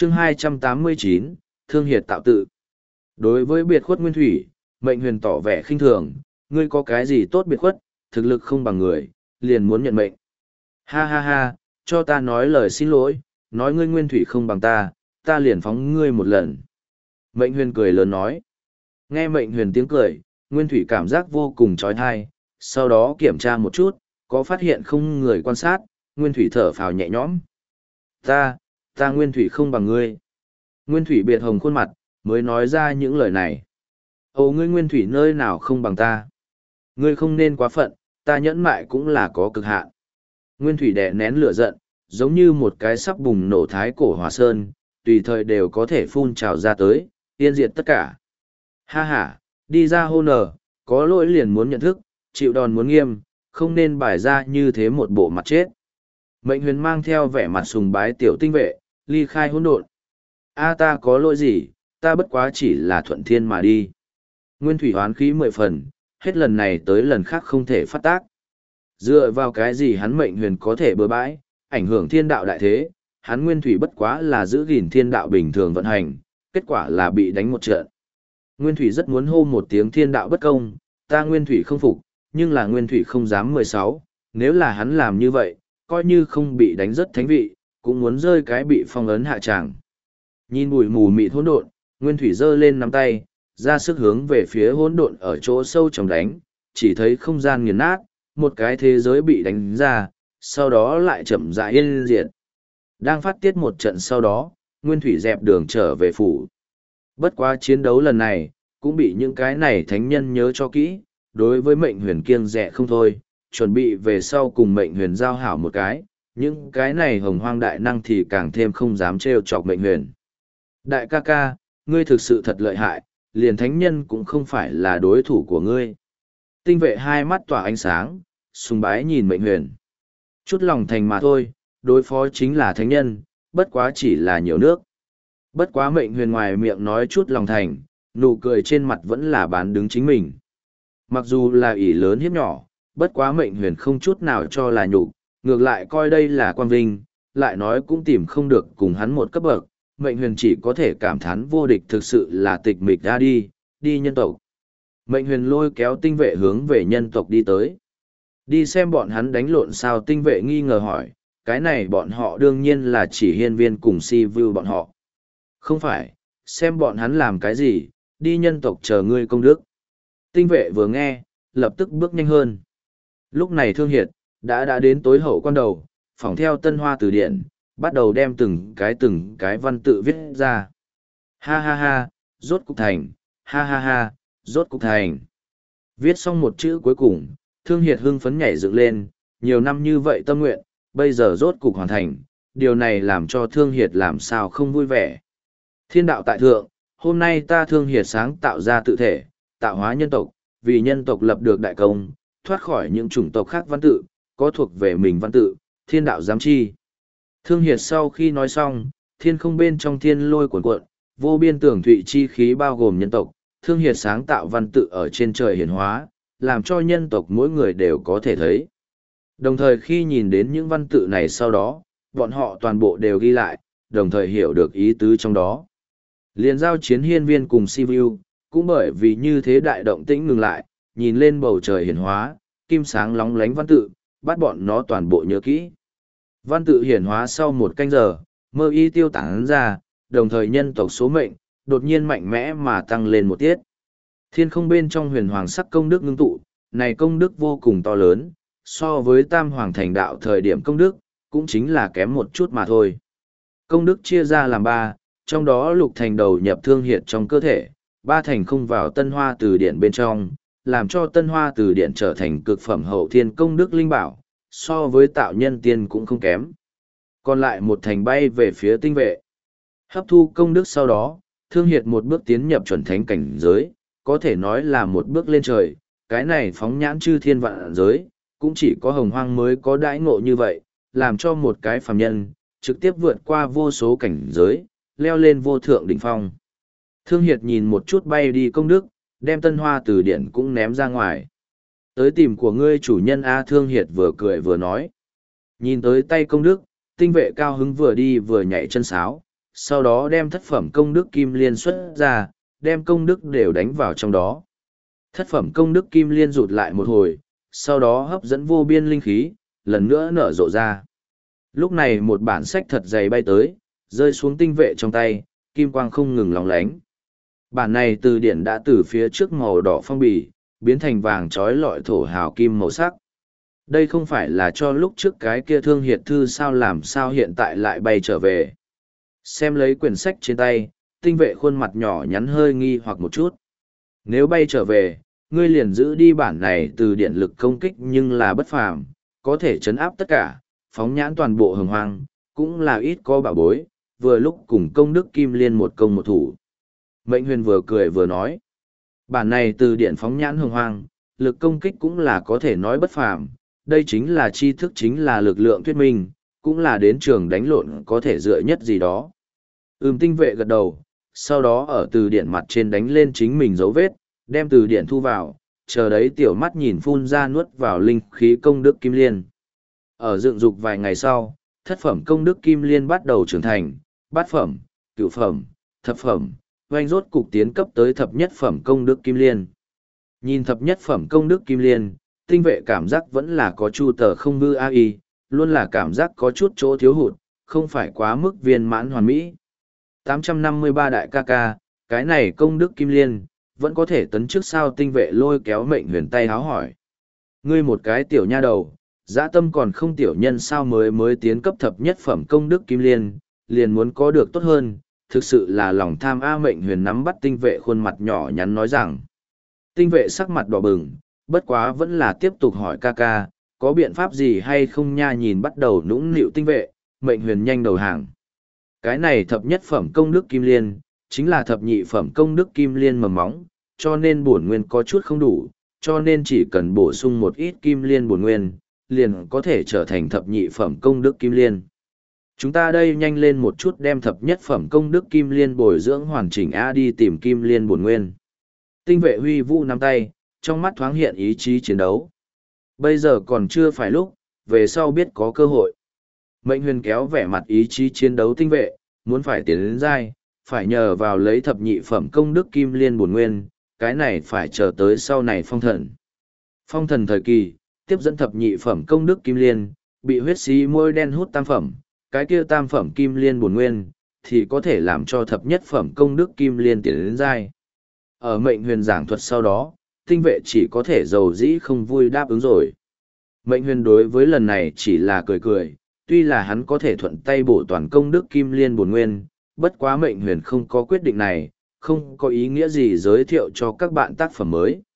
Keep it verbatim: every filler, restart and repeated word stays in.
chương hai trăm tám mươi chín, Thương Hiệt tạo tự. Đối với biệt khuất Nguyên Thủy, Mệnh Huyền tỏ vẻ khinh thường, ngươi có cái gì tốt biệt khuất, thực lực không bằng người, liền muốn nhận mệnh. Ha ha ha, cho ta nói lời xin lỗi, nói ngươi Nguyên Thủy không bằng ta, ta liền phóng ngươi một lần. Mệnh Huyền cười lớn nói. Nghe Mệnh Huyền tiếng cười, Nguyên Thủy cảm giác vô cùng trói thai, sau đó kiểm tra một chút, có phát hiện không người quan sát, Nguyên Thủy thở phào nhẹ nhõm. Ta, ta Nguyên Thủy không bằng ngươi. Nguyên Thủy biệt hồng khuôn mặt, mới nói ra những lời này. Ồ ngươi Nguyên Thủy nơi nào không bằng ta. Ngươi không nên quá phận, ta nhẫn mại cũng là có cực hạn. Nguyên Thủy đè nén lửa giận, giống như một cái sắp bùng nổ thái cổ hỏa sơn, tùy thời đều có thể phun trào ra tới, tiên diệt tất cả. Ha ha, đi ra hô nở, có lỗi liền muốn nhận thức, chịu đòn muốn nghiêm, không nên bài ra như thế một bộ mặt chết. Mệnh Huyền mang theo vẻ mặt sùng bái tiểu tinh vệ, ly khai hỗn độn. A ta có lỗi gì, ta bất quá chỉ là thuận thiên mà đi. Nguyên Thủy hoán khí mười phần, hết lần này tới lần khác không thể phát tác. Dựa vào cái gì hắn Mệnh Huyền có thể bừa bãi, ảnh hưởng thiên đạo đại thế, hắn Nguyên Thủy bất quá là giữ gìn thiên đạo bình thường vận hành, kết quả là bị đánh một trận. Nguyên Thủy rất muốn hô một tiếng thiên đạo bất công, ta Nguyên Thủy không phục, nhưng là Nguyên Thủy không dám mười sáu, nếu là hắn làm như vậy, coi như không bị đánh rất thánh vị, cũng muốn rơi cái bị phong ấn hạ tràng. Nhìn bụi mù mịt hỗn độn, Nguyên Thủy giơ lên nắm tay, ra sức hướng về phía hỗn độn ở chỗ sâu trong đánh, chỉ thấy không gian nghiền nát, một cái thế giới bị đánh ra, sau đó lại chậm rãi yên diệt. Đang phát tiết một trận sau đó, Nguyên Thủy dẹp đường trở về phủ. Bất quá chiến đấu lần này, cũng bị những cái này thánh nhân nhớ cho kỹ, đối với Mệnh Huyền kiêng dè không thôi, chuẩn bị về sau cùng Mệnh Huyền giao hảo một cái, những cái này hồng hoang đại năng thì càng thêm không dám trêu chọc Mệnh Huyền. Đại ca ca, ngươi thực sự thật lợi hại, liền thánh nhân cũng không phải là đối thủ của ngươi. Tinh vệ hai mắt tỏa ánh sáng, sùng bái nhìn Mệnh Huyền. Chút lòng thành mà thôi, đối phó chính là thánh nhân, bất quá chỉ là nhiều nước. Bất quá Mệnh Huyền ngoài miệng nói chút lòng thành, nụ cười trên mặt vẫn là bán đứng chính mình. Mặc dù là ỷ lớn hiếp nhỏ, bất quá Mệnh Huyền không chút nào cho là nhục, ngược lại coi đây là quang vinh, lại nói cũng tìm không được cùng hắn một cấp bậc, Mệnh Huyền chỉ có thể cảm thán vô địch thực sự là tịch mịch ra đi, đi nhân tộc. Mệnh Huyền lôi kéo tinh vệ hướng về nhân tộc đi tới. Đi xem bọn hắn đánh lộn sao, tinh vệ nghi ngờ hỏi, cái này bọn họ đương nhiên là chỉ hiên viên cùng si vu bọn họ. Không phải, xem bọn hắn làm cái gì, đi nhân tộc chờ ngươi công đức. Tinh vệ vừa nghe, lập tức bước nhanh hơn. Lúc này Thương Hiệt, đã đã đến tối hậu quan đầu, phỏng theo Tân Hoa Từ Điển, bắt đầu đem từng cái từng cái văn tự viết ra. Ha ha ha, rốt cục thành, ha ha ha, rốt cục thành. Viết xong một chữ cuối cùng, Thương Hiệt hưng phấn nhảy dựng lên, nhiều năm như vậy tâm nguyện, bây giờ rốt cục hoàn thành, điều này làm cho Thương Hiệt làm sao không vui vẻ. Thiên đạo tại thượng, hôm nay ta Thương Hiệt sáng tạo ra tự thể, tạo hóa nhân tộc, vì nhân tộc lập được đại công, thoát khỏi những chủng tộc khác văn tự, có thuộc về mình văn tự, thiên đạo giám chi. Thương Hiệt sau khi nói xong, thiên không bên trong thiên lôi cuộn cuộn, vô biên tưởng thụy chi khí bao gồm nhân tộc, Thương Hiệt sáng tạo văn tự ở trên trời hiển hóa, làm cho nhân tộc mỗi người đều có thể thấy. Đồng thời khi nhìn đến những văn tự này sau đó, bọn họ toàn bộ đều ghi lại, đồng thời hiểu được ý tứ trong đó. Liên giao chiến hiên viên cùng Sivu, cũng bởi vì như thế đại động tĩnh ngừng lại, nhìn lên bầu trời hiển hóa, kim sáng lóng lánh văn tự, bắt bọn nó toàn bộ nhớ kỹ. Văn tự hiển hóa sau một canh giờ, mơ y tiêu tán ra, đồng thời nhân tộc số mệnh, đột nhiên mạnh mẽ mà tăng lên một tiết. Thiên không bên trong huyền hoàng sắc công đức ngưng tụ, này công đức vô cùng to lớn, so với tam hoàng thành đạo thời điểm công đức, cũng chính là kém một chút mà thôi. Công đức chia ra làm ba, trong đó lục thành đầu nhập Thương Hiệt trong cơ thể, ba thành không vào Tân Hoa Từ Điển bên trong, làm cho Tân Hoa Từ Điển trở thành cực phẩm hậu thiên công đức linh bảo, so với tạo nhân tiên cũng không kém. Còn lại một thành bay về phía tinh vệ. Hấp thu công đức sau đó, Thương Hiệt một bước tiến nhập chuẩn thánh cảnh giới, có thể nói là một bước lên trời, cái này phóng nhãn chư thiên vạn giới, cũng chỉ có hồng hoang mới có đãi ngộ như vậy, làm cho một cái phàm nhân, trực tiếp vượt qua vô số cảnh giới, leo lên vô thượng đỉnh phong. Thương Hiệt nhìn một chút bay đi công đức, đem Tân Hoa Từ Điển cũng ném ra ngoài. Tới tìm của ngươi chủ nhân A, Thương Hiệt vừa cười vừa nói. Nhìn tới tay công đức, tinh vệ cao hứng vừa đi vừa nhảy chân sáo, sau đó đem thất phẩm công đức kim liên xuất ra, đem công đức đều đánh vào trong đó. Thất phẩm công đức kim liên rụt lại một hồi, sau đó hấp dẫn vô biên linh khí, lần nữa nở rộ ra. Lúc này một bản sách thật dày bay tới, rơi xuống tinh vệ trong tay, kim quang không ngừng lóng lánh. Bản này từ điển đã từ phía trước màu đỏ phong bì, biến thành vàng trói lọi thổ hào kim màu sắc. Đây không phải là cho lúc trước cái kia thương hiệt thư sao làm sao hiện tại lại bay trở về. Xem lấy quyển sách trên tay, tinh vệ khuôn mặt nhỏ nhắn hơi nghi hoặc một chút. Nếu bay trở về, ngươi liền giữ đi bản này từ điện lực công kích nhưng là bất phàm, có thể chấn áp tất cả, phóng nhãn toàn bộ hồng hoang, cũng là ít có bảo bối, vừa lúc cùng công đức kim liên một công một thủ. Mệnh huyền vừa cười vừa nói, bản này từ điện phóng nhãn hồng hoang, lực công kích cũng là có thể nói bất phàm, đây chính là tri thức chính là lực lượng thuyết minh, cũng là đến trường đánh lộn có thể dựa nhất gì đó. Ừm tinh vệ gật đầu, sau đó ở từ điện mặt trên đánh lên chính mình dấu vết, đem từ điện thu vào, chờ đấy tiểu mắt nhìn phun ra nuốt vào linh khí công đức kim liên. Ở dựng dục vài ngày sau, thất phẩm công đức kim liên bắt đầu trưởng thành, bát phẩm, cửu phẩm, thập phẩm, oanh rốt cục tiến cấp tới thập nhất phẩm công đức kim liên. Nhìn thập nhất phẩm công đức kim liên, tinh vệ cảm giác vẫn là có chu tờ không ngư a y, luôn là cảm giác có chút chỗ thiếu hụt, không phải quá mức viên mãn hoàn mỹ. tám trăm năm mươi ba đại ca ca, cái này công đức kim liên, vẫn có thể tấn trước sao? Tinh vệ lôi kéo mệnh huyền tay háo hỏi. Ngươi một cái tiểu nha đầu, dã tâm còn không tiểu nhân sao mới mới tiến cấp thập nhất phẩm công đức kim liên, liền muốn có được tốt hơn, thực sự là lòng tham a. Mệnh huyền nắm bắt tinh vệ khuôn mặt nhỏ nhắn nói rằng. Tinh vệ sắc mặt đỏ bừng, bất quá vẫn là tiếp tục hỏi ca ca, có biện pháp gì hay không nha? Nhìn bắt đầu nũng nịu tinh vệ, mệnh huyền nhanh đầu hàng. Cái này thập nhất phẩm công đức kim liên, chính là thập nhị phẩm công đức kim liên mầm móng, cho nên bổn nguyên có chút không đủ, cho nên chỉ cần bổ sung một ít kim liên bổn nguyên, liền có thể trở thành thập nhị phẩm công đức kim liên. Chúng ta đây nhanh lên một chút đem thập nhất phẩm công đức kim liên bồi dưỡng hoàn chỉnh a, đi tìm kim liên bổn nguyên. Tinh vệ huy vũ nắm tay, trong mắt thoáng hiện ý chí chiến đấu. Bây giờ còn chưa phải lúc, về sau biết có cơ hội. Mệnh huyền kéo vẻ mặt ý chí chiến đấu tinh vệ, muốn phải tiến đến giai, phải nhờ vào lấy thập nhị phẩm công đức kim liên bổn nguyên, cái này phải chờ tới sau này phong thần. Phong thần thời kỳ, tiếp dẫn thập nhị phẩm công đức kim liên, bị huyết xí môi đen hút tam phẩm, cái kia tam phẩm kim liên bổn nguyên, thì có thể làm cho thập nhất phẩm công đức kim liên tiến đến giai. Ở mệnh huyền giảng thuật sau đó, tinh vệ chỉ có thể giàu dĩ không vui đáp ứng rồi. Mệnh huyền đối với lần này chỉ là cười cười, tuy là hắn có thể thuận tay bổ toàn công đức kim liên bổn nguyên, bất quá mệnh huyền không có quyết định này, không có ý nghĩa gì giới thiệu cho các bạn tác phẩm mới.